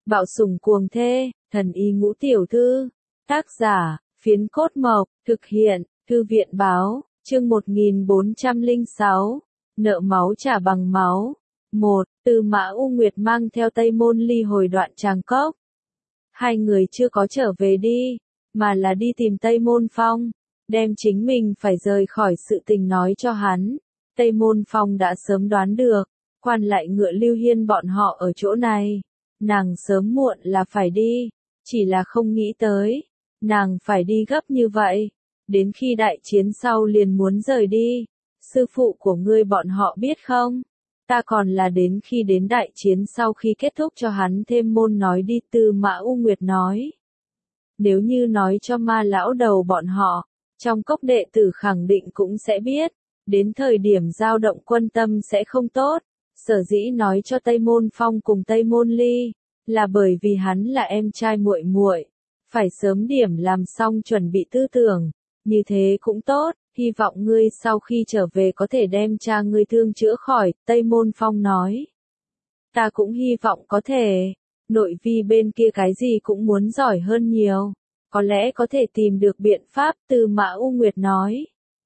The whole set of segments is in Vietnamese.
Bạo sủng cuồng thê, thần y ngũ tiểu thư. Tác giả, Phiến Cốt Mộc, thực hiện, Thư viện báo, chương 1406, nợ máu trả bằng máu. 1. Tư Mã U Nguyệt mang theo Tây Môn Ly hồi Đoạn Tràng Cốc. Hai người chưa có trở về đi, mà là đi tìm Tây Môn Phong, đem chính mình phải rời khỏi sự tình nói cho hắn. Tây Môn Phong đã sớm đoán được, quan lại Ngựa Lưu Hiên bọn họ ở chỗ này, nàng sớm muộn là phải đi, chỉ là không nghĩ tới, nàng phải đi gấp như vậy, đến khi đại chiến sau liền muốn rời đi. Sư phụ của ngươi bọn họ biết không? Ta còn là đến khi đến đại chiến sau khi kết thúc cho hắn thêm môn nói đi. Tư Mã U Nguyệt nói. Nếu như nói cho Ma lão đầu bọn họ, trong cốc đệ tử khẳng định cũng sẽ biết, đến thời điểm dao động quân tâm sẽ không tốt. Sở dĩ nói cho Tây Môn Phong cùng Tây Môn Ly, là bởi vì hắn là em trai muội muội, phải sớm điểm làm xong chuẩn bị tư tưởng, như thế cũng tốt. Hy vọng ngươi sau khi trở về có thể đem cha ngươi thương chữa khỏi, Tây Môn Phong nói. Ta cũng hy vọng có thể, nội vi bên kia cái gì cũng muốn giỏi hơn nhiều, có lẽ có thể tìm được biện pháp. Tư Mã U Nguyệt nói.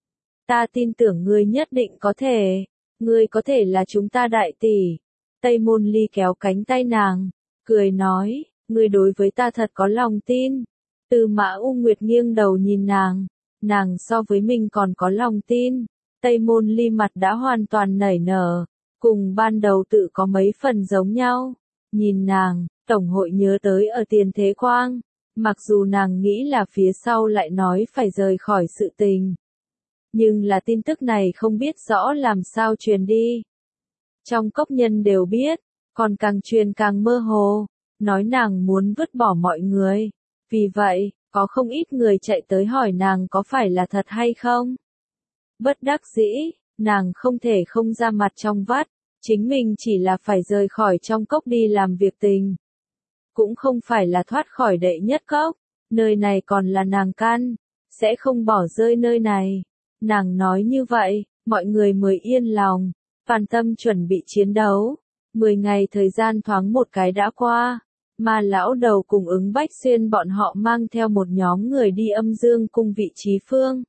Ta tin tưởng ngươi nhất định có thể, ngươi có thể là chúng ta đại tỷ. Tây Môn Ly kéo cánh tay nàng, cười nói, ngươi đối với ta thật có lòng tin. Tư Mã U Nguyệt nghiêng đầu nhìn nàng so với mình còn có lòng tin. Tây Môn Ly mặt đã hoàn toàn nảy nở, cùng ban đầu tự có mấy phần giống nhau. Nhìn nàng, Tổng hội nhớ tới ở Tiền Thế Quang, mặc dù nàng nghĩ là phía sau lại nói phải rời khỏi sự tình. Nhưng là tin tức này không biết rõ làm sao truyền đi. Trong cốc nhân đều biết, còn càng truyền càng mơ hồ, nói nàng muốn vứt bỏ mọi người. Vì vậy, có không ít người chạy tới hỏi nàng có phải là thật hay không. Bất đắc dĩ, nàng không thể không ra mặt trong vắt, chính mình chỉ là phải rời khỏi trong cốc đi làm việc tình. Cũng không phải là thoát khỏi đệ nhất cốc, nơi này còn là nàng căn, sẽ không bỏ rơi nơi này. Nàng nói như vậy, mọi người mới yên lòng, toàn tâm chuẩn bị chiến đấu. 10 ngày thời gian thoáng một cái đã qua. Ma lão đầu cùng Ứng Bách Xuyên bọn họ mang theo một nhóm người đi Âm Dương cung vị trí phương.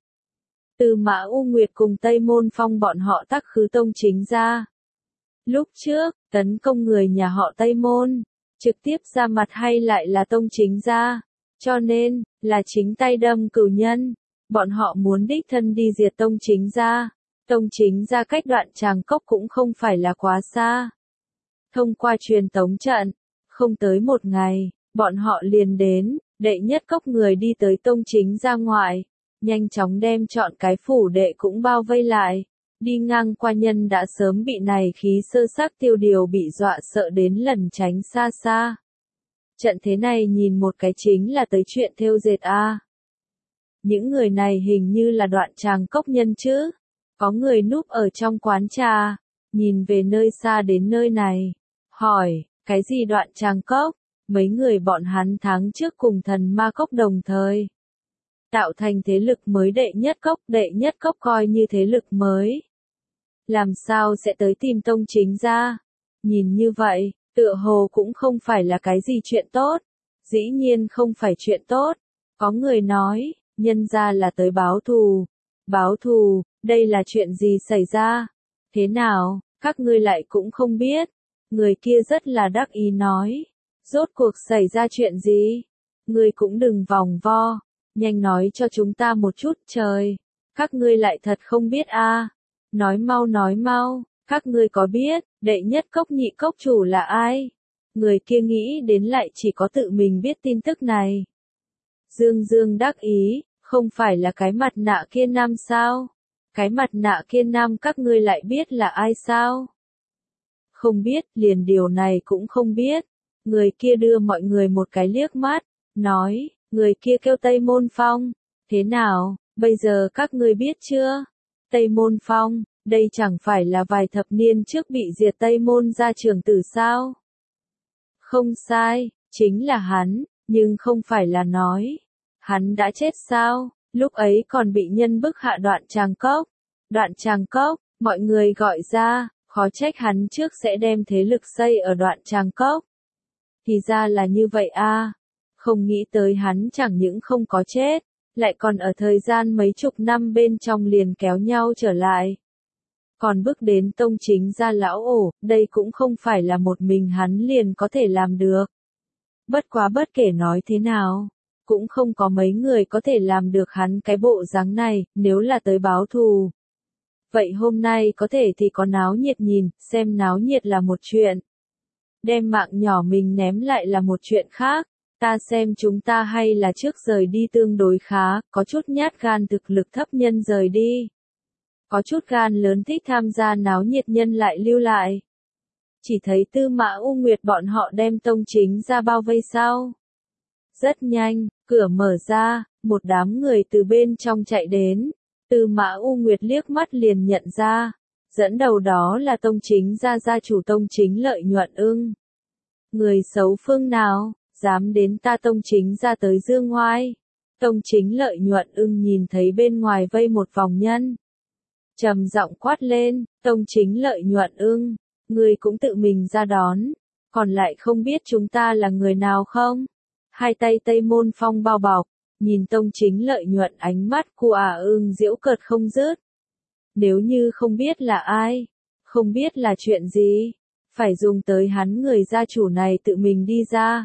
Tư Mã U Nguyệt cùng Tây Môn Phong bọn họ tắc khứ tông chính ra. Lúc trước, tấn công người nhà họ Tây Môn, trực tiếp ra mặt hay lại là tông chính ra, cho nên, là chính tay đâm cửu nhân. Bọn họ muốn đích thân đi diệt tông chính ra. Tông chính ra cách Đoạn Tràng Cốc cũng không phải là quá xa. Thông qua truyền tống trận, không tới một ngày, bọn họ liền đến. Đệ nhất cốc người đi tới tông chính ra ngoại, nhanh chóng đem chọn cái phủ đệ cũng bao vây lại. Đi ngang qua nhân đã sớm bị này khí sơ sắc Tiêu Điều bị dọa sợ đến lẩn tránh xa xa. Trận thế này nhìn một cái chính là tới chuyện thêu dệt a. Những người này hình như là Đoạn Tràng Cốc nhân chứ. Có người núp ở trong quán trà, nhìn về nơi xa đến nơi này, hỏi, cái gì Đoạn Tràng Cốc? Mấy người bọn hắn tháng trước cùng Thần Ma Cốc đồng thời tạo thành thế lực mới đệ nhất cốc coi như thế lực mới. Làm sao sẽ tới tìm tông chính ra? Nhìn như vậy, tựa hồ cũng không phải là cái gì chuyện tốt. Dĩ nhiên không phải chuyện tốt. Có người nói, nhân ra là tới báo thù. Báo thù, đây là chuyện gì xảy ra? Thế nào, các ngươi lại cũng không biết. Người kia rất là đắc ý nói. Rốt cuộc xảy ra chuyện gì? Ngươi cũng đừng vòng vo. Nhanh nói cho chúng ta một chút trời. Các ngươi lại thật không biết a. Nói mau, các ngươi có biết, đệ nhất cốc nhị cốc chủ là ai? Người kia nghĩ đến lại chỉ có tự mình biết tin tức này. Dương Dương đắc ý, không phải là cái mặt nạ kia nam sao? Cái mặt nạ kia nam các ngươi lại biết là ai sao? Không biết, liền điều này cũng không biết. Người kia đưa mọi người một cái liếc mắt, nói, người kia kêu Tây Môn Phong. Thế nào, bây giờ các ngươi biết chưa? Tây Môn Phong, đây chẳng phải là vài thập niên trước bị diệt Tây Môn gia trưởng tử sao? Không sai, chính là hắn, nhưng không phải là nói. Hắn đã chết sao? Lúc ấy còn bị nhân bức hạ Đoạn Tràng Cốc. Đoạn Tràng Cốc, mọi người gọi ra, khó trách hắn trước sẽ đem thế lực xây ở Đoạn Tràng Cốc. thì ra là như vậy a. Không nghĩ tới hắn chẳng những không có chết, lại còn ở thời gian mấy chục năm bên trong liền kéo nhau trở lại. Còn bước đến tông chính gia lão ổ, đây cũng không phải là một mình hắn liền có thể làm được. Bất quá bất kể nói thế nào, cũng không có mấy người có thể làm được hắn cái bộ dáng này, nếu là tới báo thù. Vậy hôm nay có thể thì có náo nhiệt nhìn, xem náo nhiệt là một chuyện. Đem mạng nhỏ mình ném lại là một chuyện khác. Ta xem chúng ta hay là trước rời đi tương đối khá, có chút nhát gan thực lực thấp nhân rời đi. Có chút gan lớn thích tham gia náo nhiệt nhân lại lưu lại. Chỉ thấy Tư Mã U Nguyệt bọn họ đem tông chính ra bao vây sao. Rất nhanh, cửa mở ra, một đám người từ bên trong chạy đến. Tư Mã U Nguyệt liếc mắt liền nhận ra. Dẫn đầu đó là tông chính gia chủ tông chính Lợi Nhuận Ưng. Người xấu phương nào, dám đến ta tông chính ra tới dương ngoai. Tông chính Lợi Nhuận Ưng nhìn thấy bên ngoài vây một vòng nhân. Trầm giọng quát lên, tông chính Lợi Nhuận Ưng, người cũng tự mình ra đón, còn lại không biết chúng ta là người nào không? Hai tay Tây Môn Phong bao bọc, nhìn tông chính Lợi Nhuận ánh mắt của Ưng giễu cợt không dứt. Nếu như không biết là ai, không biết là chuyện gì, phải dùng tới hắn người gia chủ này tự mình đi ra.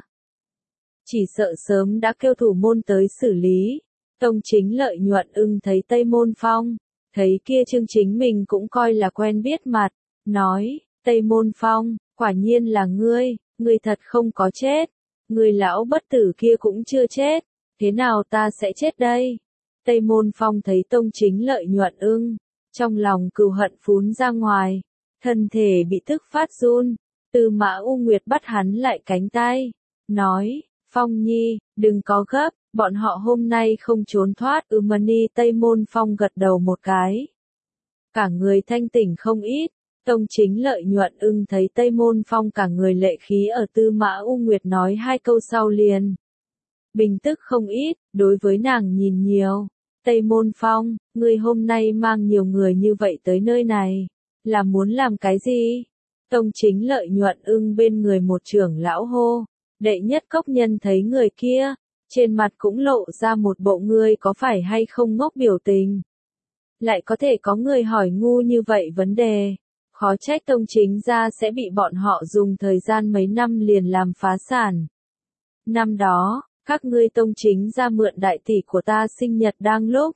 Chỉ sợ sớm đã kêu thủ môn tới xử lý. Tông chính Lợi Nhuận Ưng thấy Tây Môn Phong, thấy kia Chương Chính mình cũng coi là quen biết mặt, nói, Tây Môn Phong, quả nhiên là ngươi thật không có chết, người lão bất tử kia cũng chưa chết, thế nào ta sẽ chết đây? Tây Môn Phong thấy tông chính Lợi Nhuận Ưng, trong lòng cừu hận phún ra ngoài, thân thể bị tức phát run, Tư Mã U Nguyệt bắt hắn lại cánh tay, nói, Phong Nhi, đừng có gấp, bọn họ hôm nay không trốn thoát. Mani Tây Môn Phong gật đầu một cái. Cả người thanh tỉnh không ít, tông chính Lợi Nhuận Ưng thấy Tây Môn Phong cả người lệ khí ở Tư Mã U Nguyệt nói hai câu sau liền. Bình tức không ít, đối với nàng nhìn nhiều. Tây Môn Phong, ngươi hôm nay mang nhiều người như vậy tới nơi này, là muốn làm cái gì? Tông chính Lợi Nhuận Ưng bên người một trưởng lão hô. Đệ nhất cốc nhân thấy người kia, trên mặt cũng lộ ra một bộ ngươi có phải hay không ngốc biểu tình. Lại có thể có người hỏi ngu như vậy vấn đề, khó trách tông chính gia sẽ bị bọn họ dùng thời gian mấy năm liền làm phá sản. Năm đó, các ngươi tông chính gia mượn đại tỷ của ta sinh nhật đang lúc.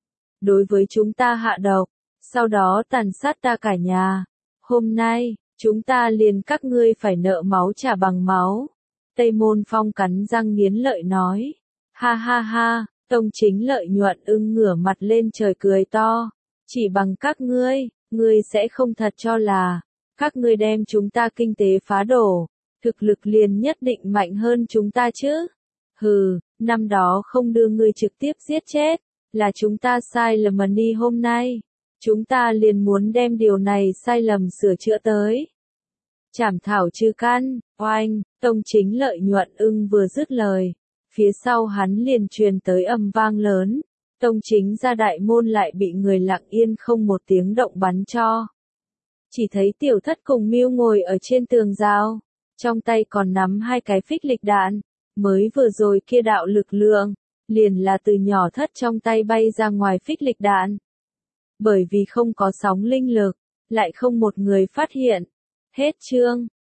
Đối với chúng ta hạ độc, sau đó tàn sát ta cả nhà. Hôm nay, chúng ta liền các ngươi phải nợ máu trả bằng máu. Tây Môn Phong cắn răng nghiến lợi nói. Ha ha ha, tông chính Lợi Nhuận Ưng ngửa mặt lên trời cười to. Chỉ bằng các ngươi sẽ không thật cho là, các ngươi đem chúng ta kinh tế phá đổ, thực lực liền nhất định mạnh hơn chúng ta chứ. Hừ, năm đó không đưa ngươi trực tiếp giết chết, là chúng ta sai lầm mà đi hôm nay. Chúng ta liền muốn đem điều này sai lầm sửa chữa tới. Trảm thảo trừ căn, oanh, tông chính Lợi Nhuận Ưng vừa dứt lời, phía sau hắn liền truyền tới âm vang lớn, tông chính gia đại môn lại bị người lặng yên không một tiếng động bắn cho. Chỉ thấy Tiểu Thất cùng Mưu ngồi ở trên tường rào, trong tay còn nắm hai cái phích lịch đạn, mới vừa rồi kia đạo lực lượng, liền là từ nhỏ Thất trong tay bay ra ngoài phích lịch đạn. Bởi vì không có sóng linh lực, lại không một người phát hiện. Hết chương.